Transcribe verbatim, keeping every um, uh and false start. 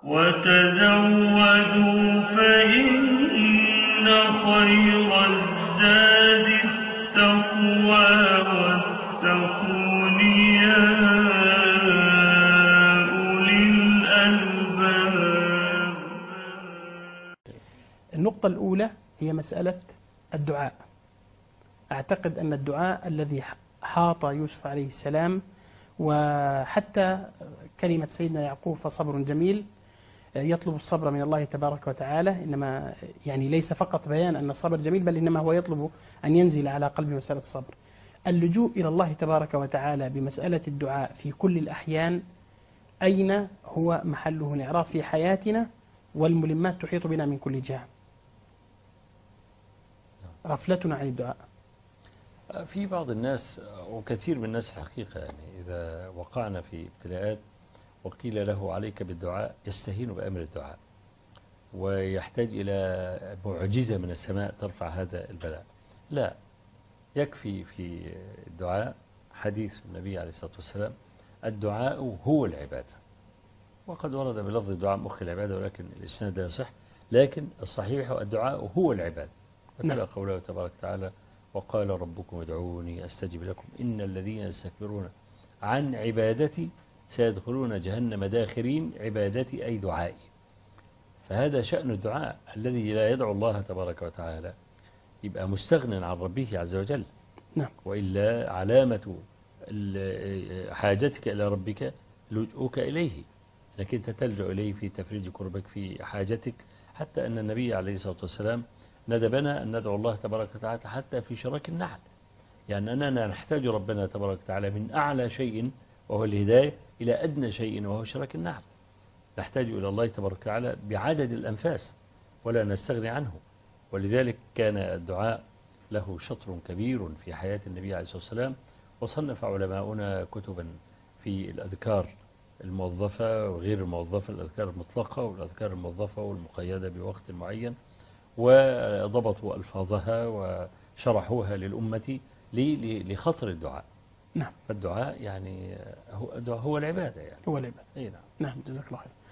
وتزودوا فإن خير الزاد التقوى واتقون يا أولي الألباب. النقطة الأولى هي مسألة الدعاء. أعتقد أن الدعاء الذي حاط يوسف عليه السلام، وحتى كلمة سيدنا يعقوب فصبر جميل، يطلب الصبر من الله تبارك وتعالى، إنما يعني ليس فقط بيان أن الصبر جميل، بل إنما هو يطلب أن ينزل على قلب مسألة الصبر. اللجوء إلى الله تبارك وتعالى بمسألة الدعاء في كل الأحيان أين هو محله الإعراف في حياتنا، والملمات تحيط بنا من كل جهة. غفلتنا عن الدعاء. في بعض الناس وكثير من الناس حقيقة، يعني إذا وقعنا في ابتلاءات وقيل له عليك بالدعاء يستهين بأمر الدعاء ويحتاج إلى معجزة من السماء ترفع هذا البلاء. لا، يكفي في الدعاء حديث النبي عليه الصلاة والسلام: الدعاء هو العبادة. وقد ورد بلفظ الدعاء مخ العبادة، ولكن الإسناد لا يصح، لكن الصحيح الدعاء هو العبادة. وتلا قوله تبارك وتعالى: وقال ربكم ادعوني أستجب لكم إن الذين يستكبرون عن عبادتي سيدخلون جهنم داخرين. عبادتي أي دعائي. فهذا شأن الدعاء، الذي لا يدعو الله تبارك وتعالى يبقى مستغن عن ربه عز وجل. نعم. وإلا علامة حاجتك إلى ربك لجؤك إليه، أنك أنت تلجأ إليه في تفريج كربك في حاجتك. حتى أن النبي عليه الصلاة والسلام ندبنا أن ندعو الله تبارك وتعالى حتى في شراك النحل، يعني أننا نحتاج ربنا تبارك وتعالى من أعلى شيء وهو الهداية إلى أدنى شيء وهو شراك النحل. نحتاج إلى الله تبارك وتعالى بعدد الأنفاس ولا نستغني عنه. ولذلك كان الدعاء له شطر كبير في حياة النبي عليه الصلاة والسلام. وصنف علماؤنا كتبا في الأذكار الموظفة وغير الموظفة، الأذكار المطلقة والأذكار الموظفة والمقيدة بوقت معين، وضبطوا ألفاظها وشرحوها للأمة لخطر الدعاء. نعم. فالدعاء يعني هو هو العبادة، يعني هو العبادة. أي نعم. نعم، جزاك الله خير.